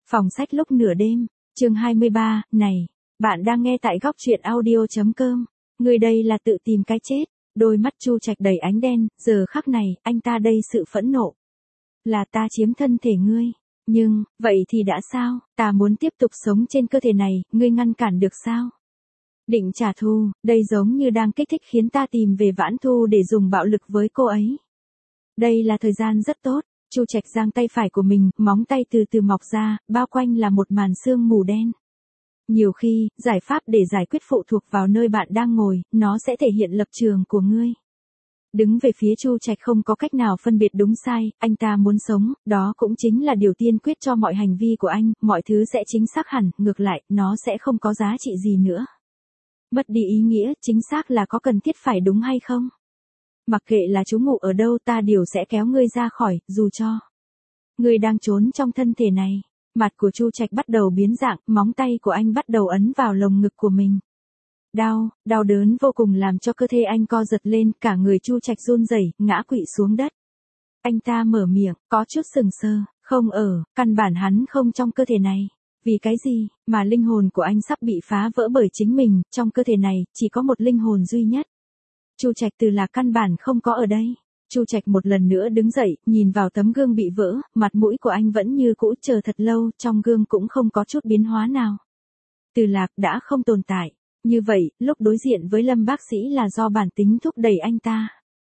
Phòng sách lúc nửa đêm, chương 23, này, bạn đang nghe tại góc truyện audio.com. Người đây là tự tìm cái chết. Đôi mắt Chu Trạch đầy ánh đen, giờ khắc này, anh ta đây sự phẫn nộ. Là ta chiếm thân thể ngươi. Nhưng, vậy thì đã sao, ta muốn tiếp tục sống trên cơ thể này, ngươi ngăn cản được sao? Định trả thù, đây giống như đang kích thích khiến ta tìm về Vãn Thu để dùng bạo lực với cô ấy. Đây là thời gian rất tốt. Chu Trạch giang tay phải của mình, móng tay từ từ mọc ra, bao quanh là một màn sương mù đen. Nhiều khi, giải pháp để giải quyết phụ thuộc vào nơi bạn đang ngồi, nó sẽ thể hiện lập trường của ngươi. Đứng về phía Chu Trạch không có cách nào phân biệt đúng sai, anh ta muốn sống, đó cũng chính là điều tiên quyết cho mọi hành vi của anh, mọi thứ sẽ chính xác hẳn, ngược lại, nó sẽ không có giá trị gì nữa. Mất đi ý nghĩa, chính xác là có cần thiết phải đúng hay không? Mặc kệ là trú ngụ ở đâu ta đều sẽ kéo ngươi ra khỏi, dù cho ngươi đang trốn trong thân thể này. Mặt của Chu Trạch bắt đầu biến dạng, móng tay của anh bắt đầu ấn vào lồng ngực của mình. Đau đớn vô cùng làm cho cơ thể anh co giật lên, cả người Chu Trạch run rẩy, ngã quỵ xuống đất. Anh ta mở miệng, có chút sừng sờ, không ở, căn bản hắn không trong cơ thể này. Vì cái gì, mà linh hồn của anh sắp bị phá vỡ bởi chính mình, trong cơ thể này, chỉ có một linh hồn duy nhất. Chu Trạch Từ là căn bản không có ở đây. Chu Trạch một lần nữa đứng dậy, nhìn vào tấm gương bị vỡ, mặt mũi của anh vẫn như cũ, chờ thật lâu, trong gương cũng không có chút biến hóa nào. Từ Lạc đã không tồn tại. Như vậy, lúc đối diện với Lâm bác sĩ là do bản tính thúc đẩy anh ta.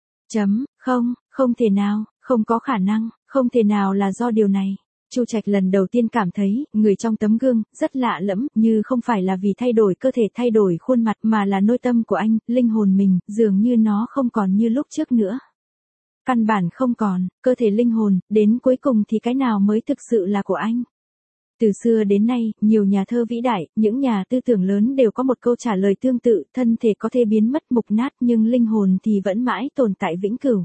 Không thể nào, không có khả năng, không thể nào là do điều này. Chu Trạch lần đầu tiên cảm thấy, người trong tấm gương, rất lạ lẫm, như không phải là vì thay đổi cơ thể thay đổi khuôn mặt mà là nội tâm của anh, linh hồn mình, dường như nó không còn như lúc trước nữa. Căn bản không còn, cơ thể linh hồn, đến cuối cùng thì cái nào mới thực sự là của anh? Từ xưa đến nay, nhiều nhà thơ vĩ đại, những nhà tư tưởng lớn đều có một câu trả lời tương tự, thân thể có thể biến mất mục nát nhưng linh hồn thì vẫn mãi tồn tại vĩnh cửu.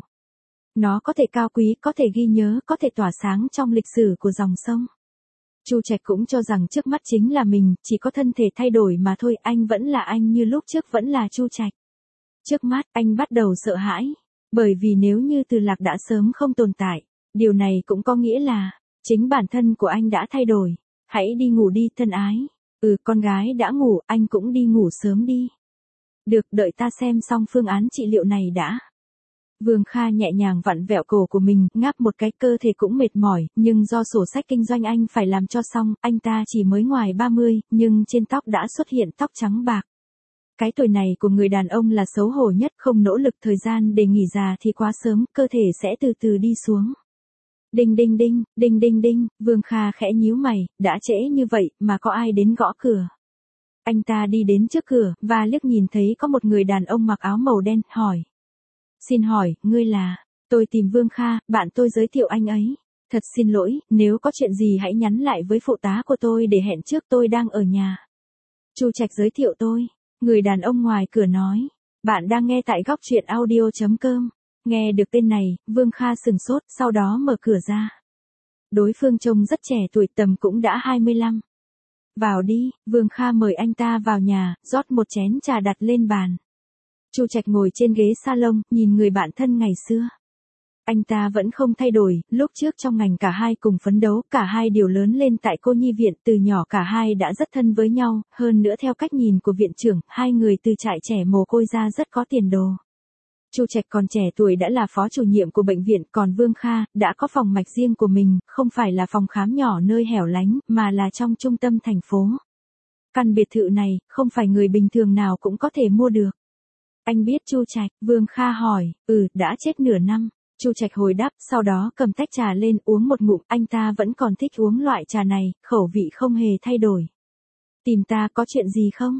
Nó có thể cao quý, có thể ghi nhớ, có thể tỏa sáng trong lịch sử của dòng sông. Chu Trạch cũng cho rằng trước mắt chính là mình, chỉ có thân thể thay đổi mà thôi, anh vẫn là anh như lúc trước vẫn là Chu Trạch. Trước mắt, anh bắt đầu sợ hãi, bởi vì nếu như Từ Lạc đã sớm không tồn tại, điều này cũng có nghĩa là, chính bản thân của anh đã thay đổi. Hãy đi ngủ đi thân ái. Con gái đã ngủ, anh cũng đi ngủ sớm đi. Được, đợi ta xem xong phương án trị liệu này đã. Vương Kha nhẹ nhàng vặn vẹo cổ của mình, ngáp một cái, cơ thể cũng mệt mỏi, nhưng do sổ sách kinh doanh anh phải làm cho xong, anh ta chỉ mới ngoài 30, nhưng trên tóc đã xuất hiện tóc trắng bạc. Cái tuổi này của người đàn ông là xấu hổ nhất, không nỗ lực thời gian để nghỉ già thì quá sớm, cơ thể sẽ từ từ đi xuống. Đinh đinh đinh, Vương Kha khẽ nhíu mày, đã trễ như vậy mà có ai đến gõ cửa. Anh ta đi đến trước cửa, và liếc nhìn thấy có một người đàn ông mặc áo màu đen, hỏi. Xin hỏi, ngươi là? Tôi tìm Vương Kha, bạn tôi giới thiệu anh ấy. Thật xin lỗi, nếu có chuyện gì hãy nhắn lại với phụ tá của tôi để hẹn trước, tôi đang ở nhà. Chu Trạch giới thiệu tôi. Người đàn ông ngoài cửa nói. Bạn đang nghe tại góc truyện audio.com. Nghe được tên này, Vương Kha sừng sốt, sau đó mở cửa ra. Đối phương trông rất trẻ tuổi, tầm cũng đã 25. Vào đi, Vương Kha mời anh ta vào nhà, rót một chén trà đặt lên bàn. Chu Trạch ngồi trên ghế salon, nhìn người bạn thân ngày xưa. Anh ta vẫn không thay đổi, lúc trước trong ngành cả hai cùng phấn đấu, cả hai đều lớn lên tại cô nhi viện, từ nhỏ cả hai đã rất thân với nhau, hơn nữa theo cách nhìn của viện trưởng, hai người từ trại trẻ mồ côi ra rất có tiền đồ. Chu Trạch còn trẻ tuổi đã là phó chủ nhiệm của bệnh viện, còn Vương Kha đã có phòng mạch riêng của mình, không phải là phòng khám nhỏ nơi hẻo lánh, mà là trong trung tâm thành phố. Căn biệt thự này, không phải người bình thường nào cũng có thể mua được. Anh biết Chu Trạch? Vương Kha hỏi. Đã chết nửa năm. Chu Trạch hồi đáp, sau đó cầm tách trà lên uống một ngụm, anh ta vẫn còn thích uống loại trà này, khẩu vị không hề thay đổi. Tìm ta có chuyện gì không?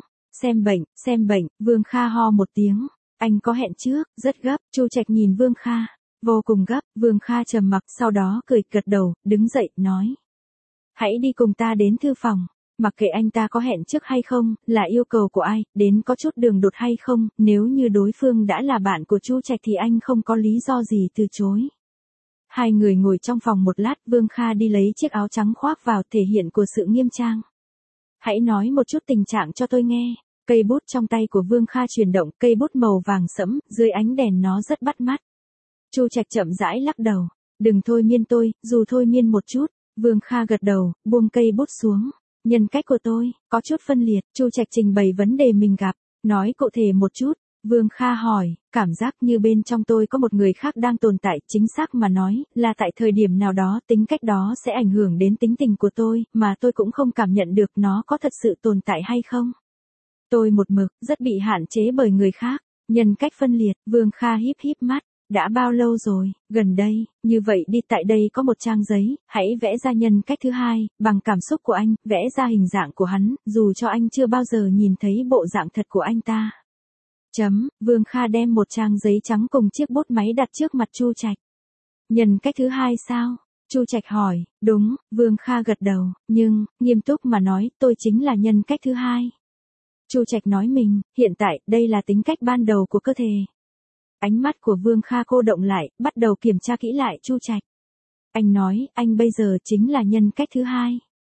Xem bệnh, Vương Kha ho một tiếng. Anh có hẹn trước, rất gấp. Chu Trạch nhìn Vương Kha, vô cùng gấp. Vương Kha trầm mặc, sau đó cười gật đầu, đứng dậy, nói. Hãy đi cùng ta đến thư phòng. Mặc kệ anh ta có hẹn trước hay không, là yêu cầu của ai, đến có chút đường đột hay không, nếu như đối phương đã là bạn của Chu Trạch thì anh không có lý do gì từ chối. Hai người ngồi trong phòng một lát, Vương Kha đi lấy chiếc áo trắng khoác vào, thể hiện của sự nghiêm trang. Hãy nói một chút tình trạng cho tôi nghe. Cây bút trong tay của Vương Kha chuyển động, cây bút màu vàng sẫm, dưới ánh đèn nó rất bắt mắt. Chu Trạch chậm rãi lắc đầu. Đừng thôi miên tôi, dù thôi miên một chút, Vương Kha gật đầu, buông cây bút xuống. Nhân cách của tôi, có chút phân liệt, Chu Trạch trình bày vấn đề mình gặp, nói cụ thể một chút. Vương Kha hỏi, cảm giác như bên trong tôi có một người khác đang tồn tại, chính xác mà nói, là tại thời điểm nào đó tính cách đó sẽ ảnh hưởng đến tính tình của tôi, mà tôi cũng không cảm nhận được nó có thật sự tồn tại hay không. Tôi một mực, rất bị hạn chế bởi người khác, nhân cách phân liệt, Vương Kha híp híp mắt. Đã bao lâu rồi, gần đây, như vậy đi, tại đây có một trang giấy, hãy vẽ ra nhân cách thứ hai, bằng cảm xúc của anh, vẽ ra hình dạng của hắn, dù cho anh chưa bao giờ nhìn thấy bộ dạng thật của anh ta. Vương Kha đem một trang giấy trắng cùng chiếc bút máy đặt trước mặt Chu Trạch. Nhân cách thứ hai sao? Chu Trạch hỏi, đúng, Vương Kha gật đầu, nhưng, nghiêm túc mà nói, tôi chính là nhân cách thứ hai. Chu Trạch nói mình, hiện tại, đây là tính cách ban đầu của cơ thể. Ánh mắt của Vương Kha cô động lại, bắt đầu kiểm tra kỹ lại Chu Trạch. Anh nói, anh bây giờ chính là nhân cách thứ hai.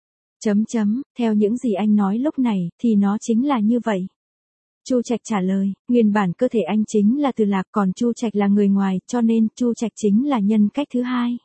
Theo những gì anh nói lúc này, thì nó chính là như vậy. Chu Trạch trả lời, nguyên bản cơ thể anh chính là Từ Lạc, còn Chu Trạch là người ngoài, cho nên Chu Trạch chính là nhân cách thứ hai.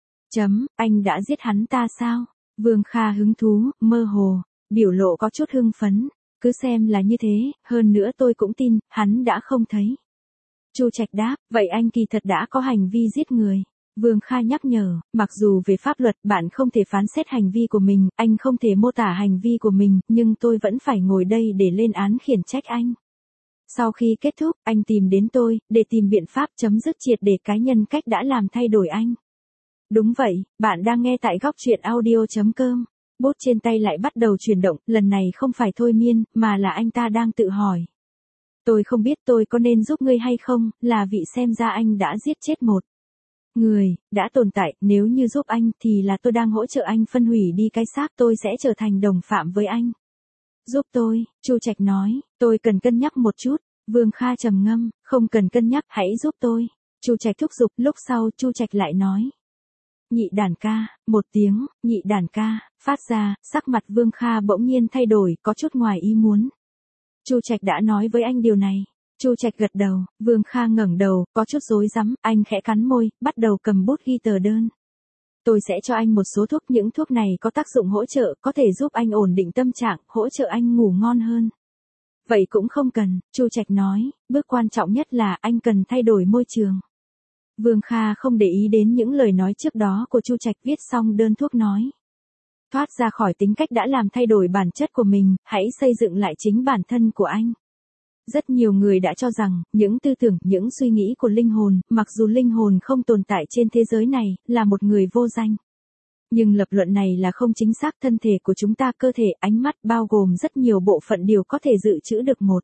Anh đã giết hắn ta sao? Vương Kha hứng thú, mơ hồ, biểu lộ có chút hưng phấn. Cứ xem là như thế, hơn nữa tôi cũng tin, hắn đã không thấy. Chu Trạch đáp, vậy anh kỳ thật đã có hành vi giết người. Vương Kha nhắc nhở, mặc dù về pháp luật bạn không thể phán xét hành vi của mình, anh không thể mô tả hành vi của mình, nhưng tôi vẫn phải ngồi đây để lên án khiển trách anh. Sau khi kết thúc, anh tìm đến tôi, để tìm biện pháp chấm dứt triệt để cái nhân cách đã làm thay đổi anh. Đúng vậy, bạn đang nghe tại góc truyện audio.com. Bút trên tay lại bắt đầu chuyển động, lần này không phải thôi miên, mà là anh ta đang tự hỏi. Tôi không biết tôi có nên giúp ngươi hay không, là vì xem ra anh đã giết chết một người, đã tồn tại, nếu như giúp anh thì là tôi đang hỗ trợ anh phân hủy đi cái xác, tôi sẽ trở thành đồng phạm với anh. Giúp tôi, Chu Trạch nói, tôi cần cân nhắc một chút. Vương Kha trầm ngâm, không cần cân nhắc, hãy giúp tôi. Chu Trạch thúc giục, lúc sau Chu Trạch lại nói. Nhị đàn ca, một tiếng, nhị đàn ca, phát ra, sắc mặt Vương Kha bỗng nhiên thay đổi, có chút ngoài ý muốn. Chu Trạch đã nói với anh điều này. Chu Trạch gật đầu, Vương Kha ngẩng đầu, có chút rối rắm, anh khẽ cắn môi, bắt đầu cầm bút ghi tờ đơn. Tôi sẽ cho anh một số thuốc, những thuốc này có tác dụng hỗ trợ, có thể giúp anh ổn định tâm trạng, hỗ trợ anh ngủ ngon hơn. Vậy cũng không cần, Chu Trạch nói, bước quan trọng nhất là anh cần thay đổi môi trường. Vương Kha không để ý đến những lời nói trước đó của Chu Trạch, viết xong đơn thuốc nói. Thoát ra khỏi tính cách đã làm thay đổi bản chất của mình, hãy xây dựng lại chính bản thân của anh. Rất nhiều người đã cho rằng, những tư tưởng, những suy nghĩ của linh hồn, mặc dù linh hồn không tồn tại trên thế giới này, là một người vô danh. Nhưng lập luận này là không chính xác, thân thể của chúng ta, cơ thể, ánh mắt, bao gồm rất nhiều bộ phận đều có thể dự trữ được một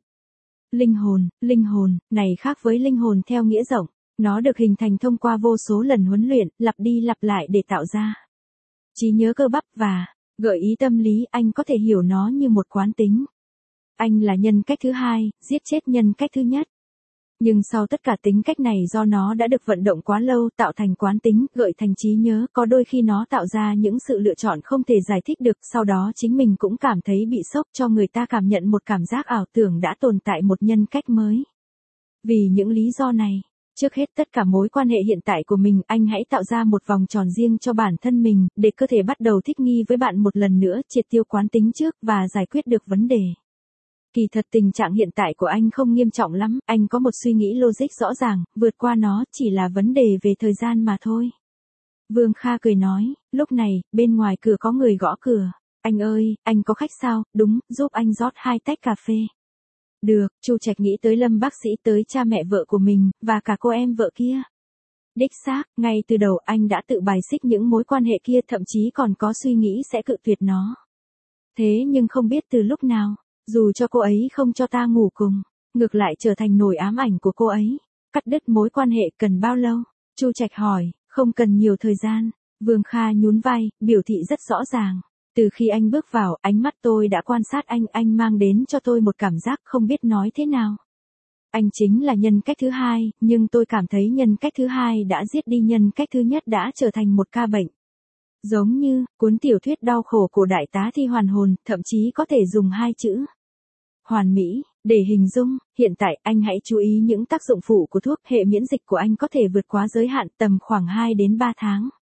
linh hồn, này khác với linh hồn theo nghĩa rộng. Nó được hình thành thông qua vô số lần huấn luyện, lặp đi lặp lại để tạo ra trí nhớ cơ bắp và gợi ý tâm lý, anh có thể hiểu nó như một quán tính. Anh là nhân cách thứ hai, giết chết nhân cách thứ nhất. Nhưng sau tất cả tính cách này do nó đã được vận động quá lâu, tạo thành quán tính, gợi thành trí nhớ, có đôi khi nó tạo ra những sự lựa chọn không thể giải thích được, sau đó chính mình cũng cảm thấy bị sốc, cho người ta cảm nhận một cảm giác ảo tưởng đã tồn tại một nhân cách mới. Vì những lý do này, trước hết tất cả mối quan hệ hiện tại của mình, anh hãy tạo ra một vòng tròn riêng cho bản thân mình, để cơ thể bắt đầu thích nghi với bạn một lần nữa, triệt tiêu quán tính trước, và giải quyết được vấn đề. Kỳ thật tình trạng hiện tại của anh không nghiêm trọng lắm, anh có một suy nghĩ logic rõ ràng, vượt qua nó chỉ là vấn đề về thời gian mà thôi. Vương Kha cười nói, lúc này, bên ngoài cửa có người gõ cửa. Anh ơi, anh có khách sao? Đúng, giúp anh rót 2 tách cà phê. Được, Chu Trạch nghĩ tới Lâm bác sĩ, tới cha mẹ vợ của mình, và cả cô em vợ kia. Đích xác, ngay từ đầu anh đã tự bài xích những mối quan hệ kia, thậm chí còn có suy nghĩ sẽ cự tuyệt nó. Thế nhưng không biết từ lúc nào, dù cho cô ấy không cho ta ngủ cùng, ngược lại trở thành nỗi ám ảnh của cô ấy. Cắt đứt mối quan hệ cần bao lâu? Chu Trạch hỏi, không cần nhiều thời gian. Vương Kha nhún vai, biểu thị rất rõ ràng. Từ khi anh bước vào, ánh mắt tôi đã quan sát anh mang đến cho tôi một cảm giác không biết nói thế nào. Anh chính là nhân cách thứ hai, nhưng tôi cảm thấy nhân cách thứ hai đã giết đi nhân cách thứ nhất, đã trở thành một ca bệnh. Giống như, cuốn tiểu thuyết đau khổ của đại tá Thi Hoàn Hồn, thậm chí có thể dùng 2 chữ. Hoàn mỹ, để hình dung. Hiện tại anh hãy chú ý những tác dụng phụ của thuốc, hệ miễn dịch của anh có thể vượt quá giới hạn tầm khoảng 2 đến 3 tháng.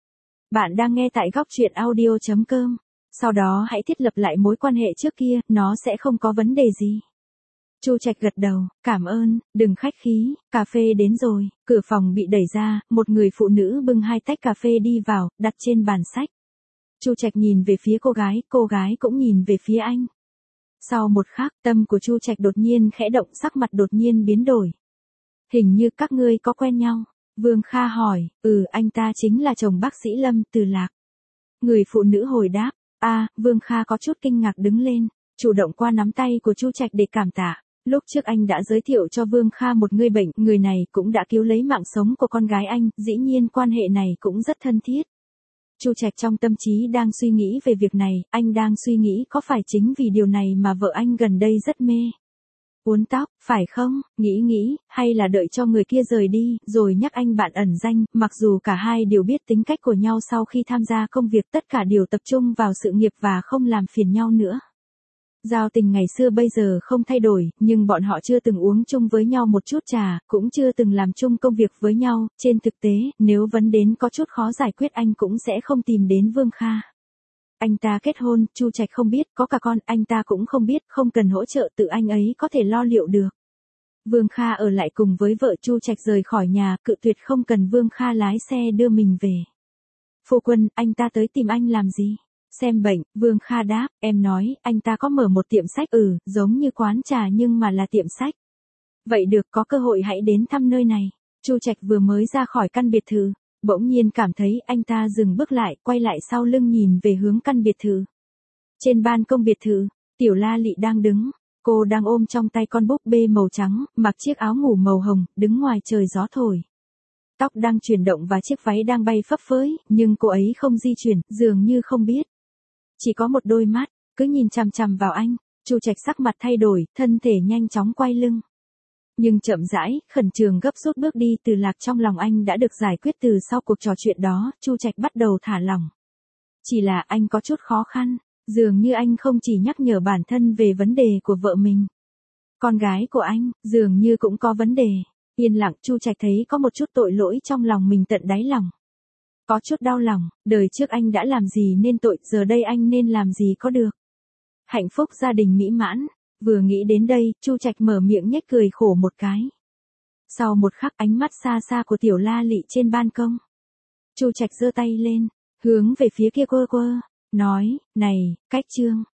Bạn đang nghe tại góc truyện audio.com. Sau đó hãy thiết lập lại mối quan hệ trước kia, nó sẽ không có vấn đề gì. Chu Trạch gật đầu, cảm ơn, đừng khách khí, cà phê đến rồi. Cửa phòng bị đẩy ra, một người phụ nữ bưng 2 tách cà phê đi vào, đặt trên bàn sách. Chu Trạch nhìn về phía cô gái cũng nhìn về phía anh. Sau một khắc, tâm của Chu Trạch đột nhiên khẽ động, sắc mặt đột nhiên biến đổi. Hình như các ngươi có quen nhau. Vương Kha hỏi, anh ta chính là chồng bác sĩ Lâm, Từ Lạc. Người phụ nữ hồi đáp, Vương Kha có chút kinh ngạc đứng lên, chủ động qua nắm tay của Chu Trạch để cảm tạ. Lúc trước anh đã giới thiệu cho Vương Kha một người bệnh, người này cũng đã cứu lấy mạng sống của con gái anh, dĩ nhiên quan hệ này cũng rất thân thiết. Chu Trạch trong tâm trí đang suy nghĩ về việc này, anh đang suy nghĩ có phải chính vì điều này mà vợ anh gần đây rất mê uốn tóc, phải không? Nghĩ, hay là đợi cho người kia rời đi, rồi nhắc anh bạn ẩn danh, mặc dù cả hai đều biết tính cách của nhau sau khi tham gia công việc tất cả đều tập trung vào sự nghiệp và không làm phiền nhau nữa. Giao tình ngày xưa bây giờ không thay đổi, nhưng bọn họ chưa từng uống chung với nhau một chút trà, cũng chưa từng làm chung công việc với nhau, trên thực tế, nếu vấn đến có chút khó giải quyết anh cũng sẽ không tìm đến Vương Kha. Anh ta kết hôn, Chu Trạch không biết, có cả con, anh ta cũng không biết, không cần hỗ trợ, tự anh ấy có thể lo liệu được. Vương Kha ở lại cùng với vợ, Chu Trạch rời khỏi nhà, cự tuyệt không cần Vương Kha lái xe đưa mình về. Phu quân, anh ta tới tìm anh làm gì? Xem bệnh, Vương Kha đáp, em nói, anh ta có mở một tiệm sách, giống như quán trà nhưng mà là tiệm sách. Vậy được, có cơ hội hãy đến thăm nơi này. Chu Trạch vừa mới ra khỏi căn biệt thự, bỗng nhiên cảm thấy anh ta dừng bước lại, quay lại sau lưng nhìn về hướng căn biệt thự. Trên ban công biệt thự, Tiểu La Lị đang đứng, cô đang ôm trong tay con búp bê màu trắng, mặc chiếc áo ngủ màu hồng, đứng ngoài trời gió thổi. Tóc đang chuyển động và chiếc váy đang bay phấp phới, nhưng cô ấy không di chuyển, dường như không biết. Chỉ có một đôi mắt, cứ nhìn chằm chằm vào anh. Chu Trạch sắc mặt thay đổi, thân thể nhanh chóng quay lưng. Nhưng chậm rãi, khẩn trương gấp rút bước đi. Từ Lạc trong lòng anh đã được giải quyết từ sau cuộc trò chuyện đó, Chu Trạch bắt đầu thả lỏng. Chỉ là anh có chút khó khăn, dường như anh không chỉ nhắc nhở bản thân về vấn đề của vợ mình. Con gái của anh, dường như cũng có vấn đề. Yên lặng, Chu Trạch thấy có một chút tội lỗi trong lòng mình tận đáy lòng. Có chút đau lòng, đời trước anh đã làm gì nên tội, giờ đây anh nên làm gì có được. Hạnh phúc gia đình mỹ mãn, vừa nghĩ đến đây, Chu Trạch mở miệng nhếch cười khổ một cái. Sau một khắc, ánh mắt xa xa của Tiểu La Lị trên ban công. Chu Trạch giơ tay lên, hướng về phía kia quơ, nói, này, cách Trương.